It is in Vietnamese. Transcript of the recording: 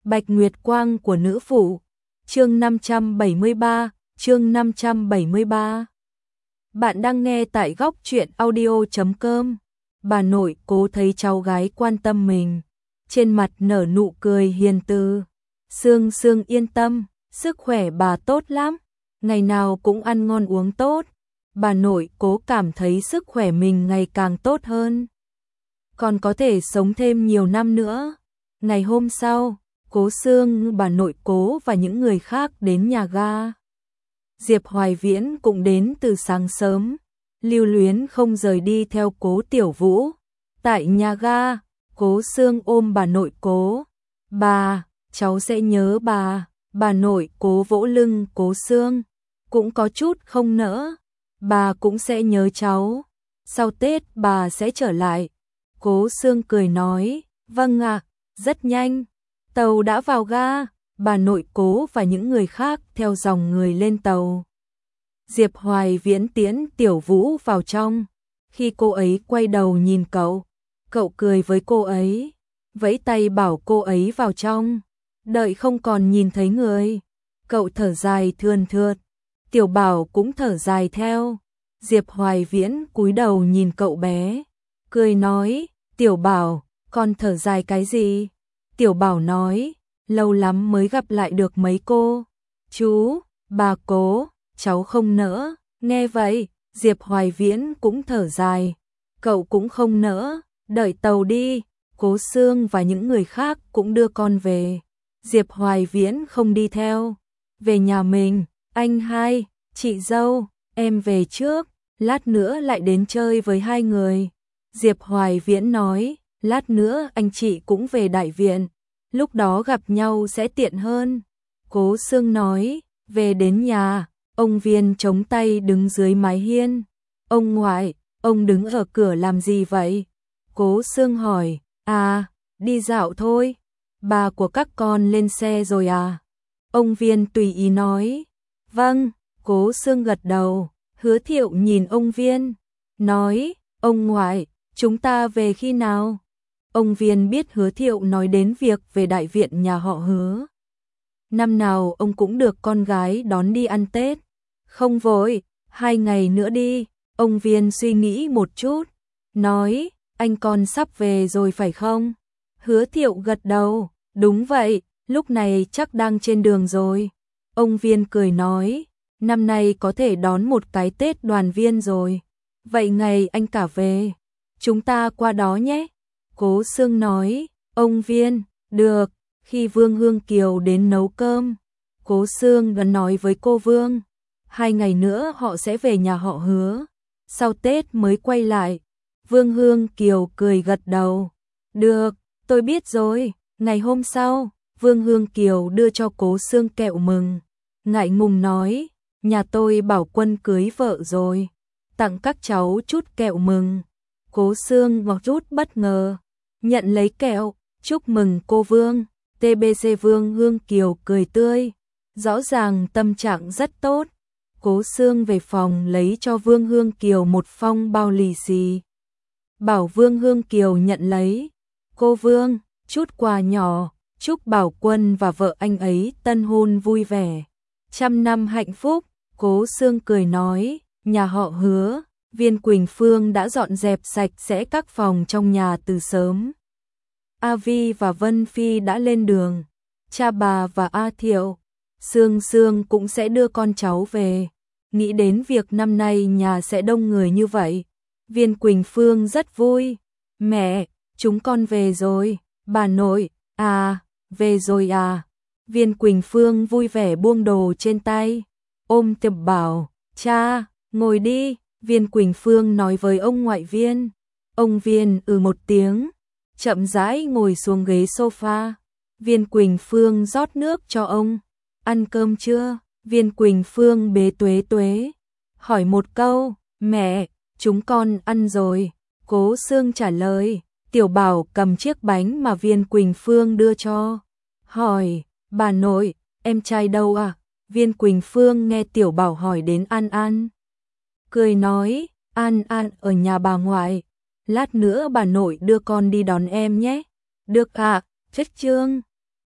Bạch Nguyệt Quang của nữ phụ. Chương 573, chương 573. Bạn đang nghe tại góc truyện audio.com. Bà nội Cố thấy cháu gái quan tâm mình, trên mặt nở nụ cười hiền từ. Sương Sương yên tâm, sức khỏe bà tốt lắm, ngày nào cũng ăn ngon uống tốt. Bà nội Cố cảm thấy sức khỏe mình ngày càng tốt hơn, còn có thể sống thêm nhiều năm nữa. Ngày hôm sau, Cố Sương, bà nội Cố và những người khác đến nhà ga. Diệp Hoài Viễn cũng đến từ sáng sớm, lưu luyến không rời đi theo Cố Tiểu Vũ. Tại nhà ga, Cố Sương ôm bà nội Cố. Bà, cháu sẽ nhớ bà. Bà nội Cố vỗ lưng Cố Sương, cũng có chút không nỡ. Bà cũng sẽ nhớ cháu. Sau Tết bà sẽ trở lại. Cố Sương cười nói, vâng ạ, rất nhanh. Tàu đã vào ga, bà nội Cố và những người khác theo dòng người lên tàu. Diệp Hoài Viễn tiễn Tiểu Vũ vào trong. Khi cô ấy quay đầu nhìn cậu, cậu cười với cô ấy, vẫy tay bảo cô ấy vào trong. Đợi không còn nhìn thấy người, cậu thở dài thườn thượt. Tiểu Bảo cũng thở dài theo. Diệp Hoài Viễn cúi đầu nhìn cậu bé, cười nói, Tiểu Bảo, con thở dài cái gì? Tiểu Bảo nói, lâu lắm mới gặp lại được mấy cô. Chú, bà Cố, cháu không nỡ. Nghe vậy, Diệp Hoài Viễn cũng thở dài. Cậu cũng không nỡ, đợi tàu đi. Cố Sương và những người khác cũng đưa con về. Diệp Hoài Viễn không đi theo. Về nhà mình, anh hai, chị dâu, em về trước, lát nữa lại đến chơi với hai người. Diệp Hoài Viễn nói, lát nữa anh chị cũng về đại viện, lúc đó gặp nhau sẽ tiện hơn. Cố Sương nói, về đến nhà, ông Viên chống tay đứng dưới mái hiên. Ông ngoại, ông đứng ở cửa làm gì vậy? Cố Sương hỏi, à, đi dạo thôi. Bà của các con lên xe rồi à? Ông Viên tùy ý nói, vâng. Cố Sương gật đầu. Hứa Thiệu nhìn ông Viên, nói, ông ngoại, chúng ta về khi nào? Ông Viên biết Hứa Thiệu nói đến việc về đại viện nhà họ Hứa. Năm nào ông cũng được con gái đón đi ăn Tết. Không vội, 2 ngày nữa đi. Ông Viên suy nghĩ một chút, nói, anh con sắp về rồi phải không? Hứa Thiệu gật đầu, đúng vậy, lúc này chắc đang trên đường rồi. Ông Viên cười nói, năm nay có thể đón một cái Tết đoàn viên rồi. Vậy ngày anh cả về, chúng ta qua đó nhé. Cố Sương nói, ông Viên, được. Khi Vương Hương Kiều đến nấu cơm, Cố Sương đã nói với cô Vương, 2 ngày nữa họ sẽ về nhà họ Hứa, sau Tết mới quay lại. Vương Hương Kiều cười gật đầu, được, tôi biết rồi. Ngày hôm sau, Vương Hương Kiều đưa cho Cố Sương kẹo mừng, ngại ngùng nói, nhà tôi Bảo Quân cưới vợ rồi, tặng các cháu chút kẹo mừng. Cố Sương ngọt rút bất ngờ, nhận lấy kẹo, chúc mừng cô Vương. TBC Vương Hương Kiều cười tươi, rõ ràng tâm trạng rất tốt. Cố Sương về phòng lấy cho Vương Hương Kiều một phong bao lì xì, bảo Vương Hương Kiều nhận lấy. Cô Vương, chút quà nhỏ, chúc Bảo Quân và vợ anh ấy tân hôn vui vẻ, 100 năm hạnh phúc. Cố Sương cười nói, nhà họ Hứa, Viên Quỳnh Phương đã dọn dẹp sạch sẽ các phòng trong nhà từ sớm. A Vi và Vân Phi đã lên đường, cha bà và A Thiệu, Sương Sương cũng sẽ đưa con cháu về. Nghĩ đến việc năm nay nhà sẽ đông người như vậy, Viên Quỳnh Phương rất vui. Mẹ, chúng con về rồi. Bà nội, à, về rồi à. Viên Quỳnh Phương vui vẻ buông đồ trên tay, ôm Tiểu Bảo, cha, ngồi đi. Viên Quỳnh Phương nói với ông ngoại Viên. Ông Viên một tiếng, chậm rãi ngồi xuống ghế sofa. Viên Quỳnh Phương rót nước cho ông. Ăn cơm chưa? Viên Quỳnh Phương bế Tuế Tuế, hỏi một câu. Mẹ, chúng con ăn rồi. Cố Sương trả lời. Tiểu Bảo cầm chiếc bánh mà Viên Quỳnh Phương đưa cho, hỏi, bà nội, em trai đâu à? Viên Quỳnh Phương nghe Tiểu Bảo hỏi đến An An, cười nói, An An ở nhà bà ngoại, lát nữa bà nội đưa con đi đón em nhé. Được ạ, Trích Chương.